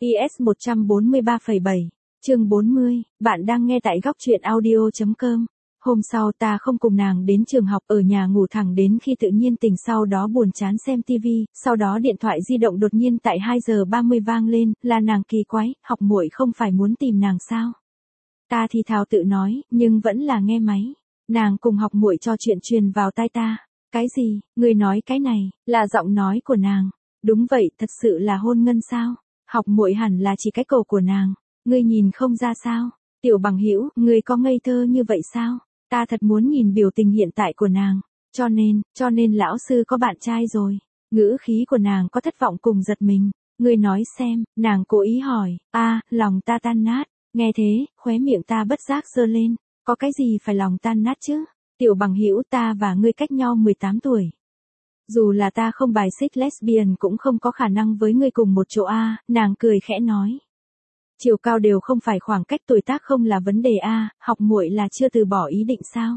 IS 143,7, chương 40, bạn đang nghe tại góc truyện audio.com. Hôm sau ta không cùng nàng đến trường học, ở nhà ngủ thẳng đến khi tự nhiên tỉnh, sau đó buồn chán xem tivi, sau đó điện thoại di động đột nhiên tại 2 giờ 30 vang lên, là nàng. Kỳ quái, học muội không phải muốn tìm nàng sao? Ta thì thào tự nói, nhưng vẫn là nghe máy. Nàng cùng học muội trò chuyện truyền vào tai ta. Cái gì, người nói cái này, là giọng nói của nàng. Đúng vậy, thật sự là hôn ngân sao? Học muội hẳn là chỉ cái cổ của nàng. Ngươi nhìn không ra sao? Tiểu bằng hữu, ngươi có ngây thơ như vậy sao? Ta thật muốn nhìn biểu tình hiện tại của nàng. Cho nên lão sư có bạn trai rồi. Ngữ khí của nàng có thất vọng cùng giật mình. Ngươi nói xem, nàng cố ý hỏi. Lòng ta tan nát. Nghe thế, khóe miệng ta bất giác giơ lên. Có cái gì phải lòng tan nát chứ? Tiểu bằng hữu, ta và ngươi cách nhau 18 tuổi. Dù là ta không bài xích lesbian cũng không có khả năng với ngươi cùng một chỗ nàng cười khẽ nói. Chiều cao đều không phải khoảng cách, tuổi tác không là vấn đề học muội là chưa từ bỏ ý định sao?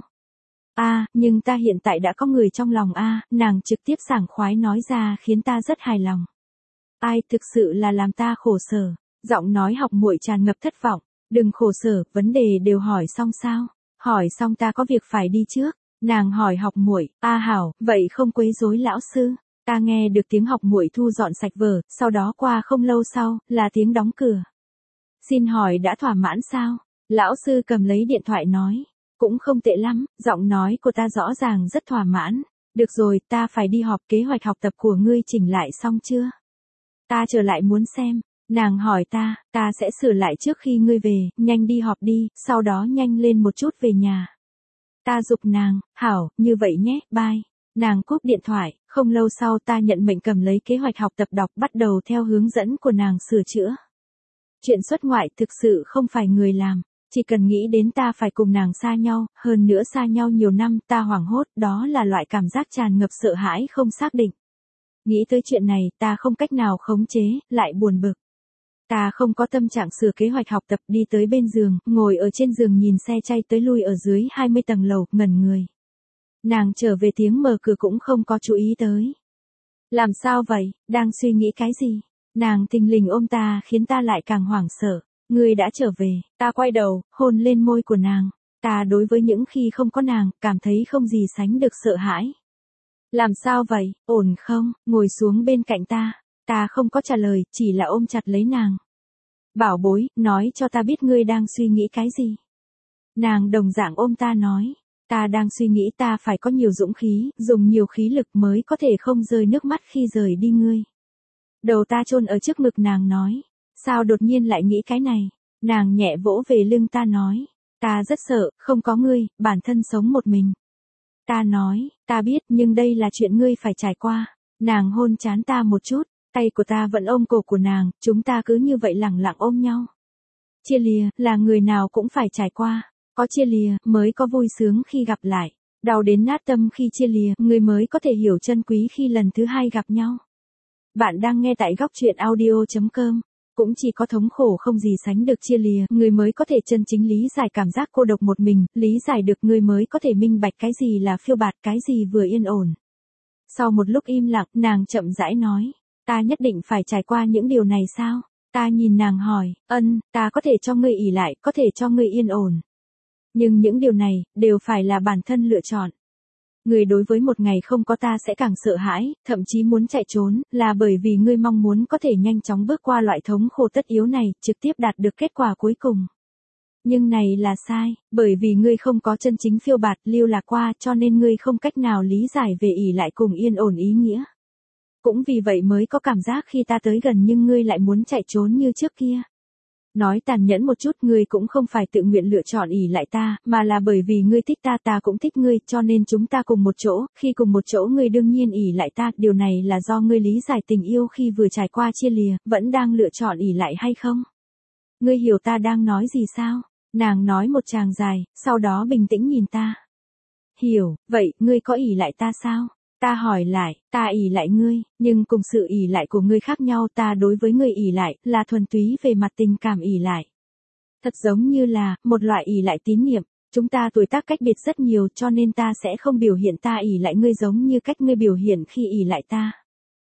Nhưng ta hiện tại đã có người trong lòng nàng trực tiếp sảng khoái nói ra khiến ta rất hài lòng. Ai, thực sự là làm ta khổ sở. Giọng nói học muội tràn ngập thất vọng. Đừng khổ sở, vấn đề đều hỏi xong sao? Hỏi xong ta có việc phải đi trước. Nàng hỏi học muội, hảo, vậy không quấy rối lão sư. Ta nghe được tiếng học muội thu dọn sạch vở, sau đó qua không lâu sau, là tiếng đóng cửa. Xin hỏi đã thỏa mãn sao? Lão sư cầm lấy điện thoại nói. Cũng không tệ lắm, giọng nói của ta rõ ràng rất thỏa mãn. Được rồi, ta phải đi họp, kế hoạch học tập của ngươi chỉnh lại xong chưa? Ta trở lại muốn xem. Nàng hỏi ta sẽ sửa lại trước khi ngươi về, nhanh đi họp đi, sau đó nhanh lên một chút về nhà. Ta giục nàng, hảo, như vậy nhé, bye. Nàng cúp điện thoại, không lâu sau ta nhận mệnh cầm lấy kế hoạch học tập đọc, bắt đầu theo hướng dẫn của nàng sửa chữa. Chuyện xuất ngoại thực sự không phải người làm, chỉ cần nghĩ đến ta phải cùng nàng xa nhau, hơn nữa xa nhau nhiều năm, ta hoảng hốt, đó là loại cảm giác tràn ngập sợ hãi không xác định. Nghĩ tới chuyện này, ta không cách nào khống chế, lại buồn bực. Ta không có tâm trạng sửa kế hoạch học tập, đi tới bên giường, ngồi ở trên giường nhìn xe chạy tới lui ở dưới 20 tầng lầu, ngẩn người. Nàng trở về tiếng mở cửa cũng không có chú ý tới. Làm sao vậy, đang suy nghĩ cái gì? Nàng thình lình ôm ta khiến ta lại càng hoảng sợ. Ngươi đã trở về, ta quay đầu, hôn lên môi của nàng. Ta đối với những khi không có nàng, cảm thấy không gì sánh được sợ hãi. Làm sao vậy, ổn không, ngồi xuống bên cạnh ta. Ta không có trả lời, chỉ là ôm chặt lấy nàng. Bảo bối, nói cho ta biết ngươi đang suy nghĩ cái gì. Nàng đồng dạng ôm ta nói. Ta đang suy nghĩ ta phải có nhiều dũng khí, dùng nhiều khí lực mới có thể không rơi nước mắt khi rời đi ngươi. Đầu ta chôn ở trước ngực nàng nói. Sao đột nhiên lại nghĩ cái này? Nàng nhẹ vỗ về lưng ta nói. Ta rất sợ, không có ngươi, bản thân sống một mình. Ta nói, ta biết, nhưng đây là chuyện ngươi phải trải qua. Nàng hôn trán ta một chút. Tay của ta vẫn ôm cổ của nàng, chúng ta cứ như vậy lẳng lặng ôm nhau. Chia lìa, là người nào cũng phải trải qua. Có chia lìa, mới có vui sướng khi gặp lại. Đau đến nát tâm khi chia lìa, người mới có thể hiểu trân quý khi lần thứ hai gặp nhau. Bạn đang nghe tại góc truyện audio.com. Cũng chỉ có thống khổ không gì sánh được chia lìa, người mới có thể chân chính lý giải cảm giác cô độc một mình, lý giải được người mới có thể minh bạch cái gì là phiêu bạt, cái gì vừa yên ổn. Sau một lúc im lặng, nàng chậm rãi nói. Ta nhất định phải trải qua những điều này sao? Ta nhìn nàng hỏi, ta có thể cho ngươi ỷ lại, có thể cho ngươi yên ổn. Nhưng những điều này, đều phải là bản thân lựa chọn. Ngươi đối với một ngày không có ta sẽ càng sợ hãi, thậm chí muốn chạy trốn, là bởi vì ngươi mong muốn có thể nhanh chóng bước qua loại thống khổ tất yếu này, trực tiếp đạt được kết quả cuối cùng. Nhưng này là sai, bởi vì ngươi không có chân chính phiêu bạt, lưu lạc qua, cho nên ngươi không cách nào lý giải về ỷ lại cùng yên ổn ý nghĩa. Cũng vì vậy mới có cảm giác khi ta tới gần nhưng ngươi lại muốn chạy trốn như trước kia. Nói tàn nhẫn một chút, ngươi cũng không phải tự nguyện lựa chọn ỷ lại ta, mà là bởi vì ngươi thích ta, ta cũng thích ngươi, cho nên chúng ta cùng một chỗ, khi cùng một chỗ ngươi đương nhiên ỷ lại ta, điều này là do ngươi lý giải tình yêu khi vừa trải qua chia lìa, vẫn đang lựa chọn ỷ lại hay không? Ngươi hiểu ta đang nói gì sao? Nàng nói một tràng dài, sau đó bình tĩnh nhìn ta. Hiểu, vậy, ngươi có ỷ lại ta sao? Ta hỏi lại, ta ỷ lại ngươi, nhưng cùng sự ỷ lại của ngươi khác nhau, ta đối với ngươi ỷ lại, là thuần túy về mặt tình cảm ỷ lại. Thật giống như là, một loại ỷ lại tín niệm, chúng ta tuổi tác cách biệt rất nhiều cho nên ta sẽ không biểu hiện ta ỷ lại ngươi giống như cách ngươi biểu hiện khi ỷ lại ta.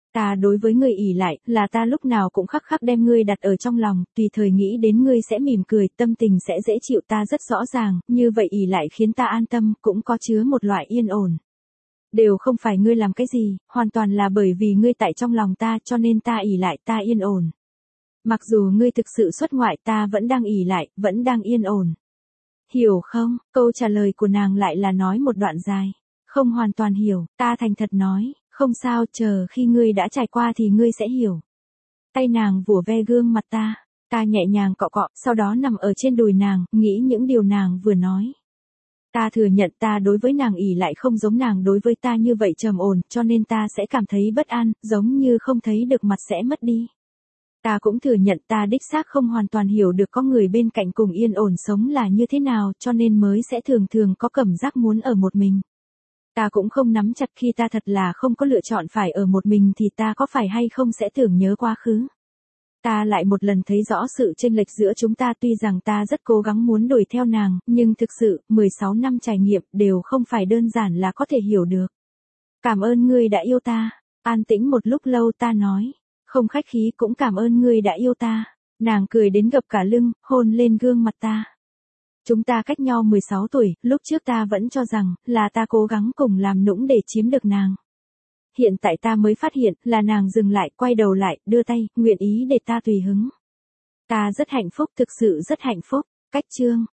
Ta đối với ngươi ỷ lại, là ta lúc nào cũng khắc khắc đem ngươi đặt ở trong lòng, tùy thời nghĩ đến ngươi sẽ mỉm cười, tâm tình sẽ dễ chịu, ta rất rõ ràng, như vậy ỷ lại khiến ta an tâm, cũng có chứa một loại yên ổn. Đều không phải ngươi làm cái gì, hoàn toàn là bởi vì ngươi tại trong lòng ta, cho nên ta ỷ lại, ta yên ổn. Mặc dù ngươi thực sự xuất ngoại, ta vẫn đang ỷ lại, vẫn đang yên ổn. Hiểu không? Câu trả lời của nàng lại là nói một đoạn dài. Không hoàn toàn hiểu, ta thành thật nói, không sao, chờ khi ngươi đã trải qua thì ngươi sẽ hiểu. Tay nàng vùa ve gương mặt ta nhẹ nhàng cọ cọ, sau đó nằm ở trên đùi nàng, nghĩ những điều nàng vừa nói. Ta thừa nhận ta đối với nàng ỷ lại không giống nàng đối với ta như vậy trầm ổn, cho nên ta sẽ cảm thấy bất an, giống như không thấy được mặt sẽ mất đi. Ta cũng thừa nhận ta đích xác không hoàn toàn hiểu được có người bên cạnh cùng yên ổn sống là như thế nào, cho nên mới sẽ thường thường có cảm giác muốn ở một mình. Ta cũng không nắm chặt khi ta thật là không có lựa chọn phải ở một mình thì ta có phải hay không sẽ tưởng nhớ quá khứ. Ta lại một lần thấy rõ sự chênh lệch giữa chúng ta, tuy rằng ta rất cố gắng muốn đuổi theo nàng, nhưng thực sự, 16 năm trải nghiệm đều không phải đơn giản là có thể hiểu được. Cảm ơn ngươi đã yêu ta. An tĩnh một lúc lâu ta nói. Không khách khí, cũng cảm ơn ngươi đã yêu ta. Nàng cười đến gập cả lưng, hôn lên gương mặt ta. Chúng ta cách nhau 16 tuổi, lúc trước ta vẫn cho rằng, là ta cố gắng cùng làm nũng để chiếm được nàng. Hiện tại ta mới phát hiện, là nàng dừng lại, quay đầu lại, đưa tay, nguyện ý để ta tùy hứng. Ta rất hạnh phúc, thực sự rất hạnh phúc. Cách chương.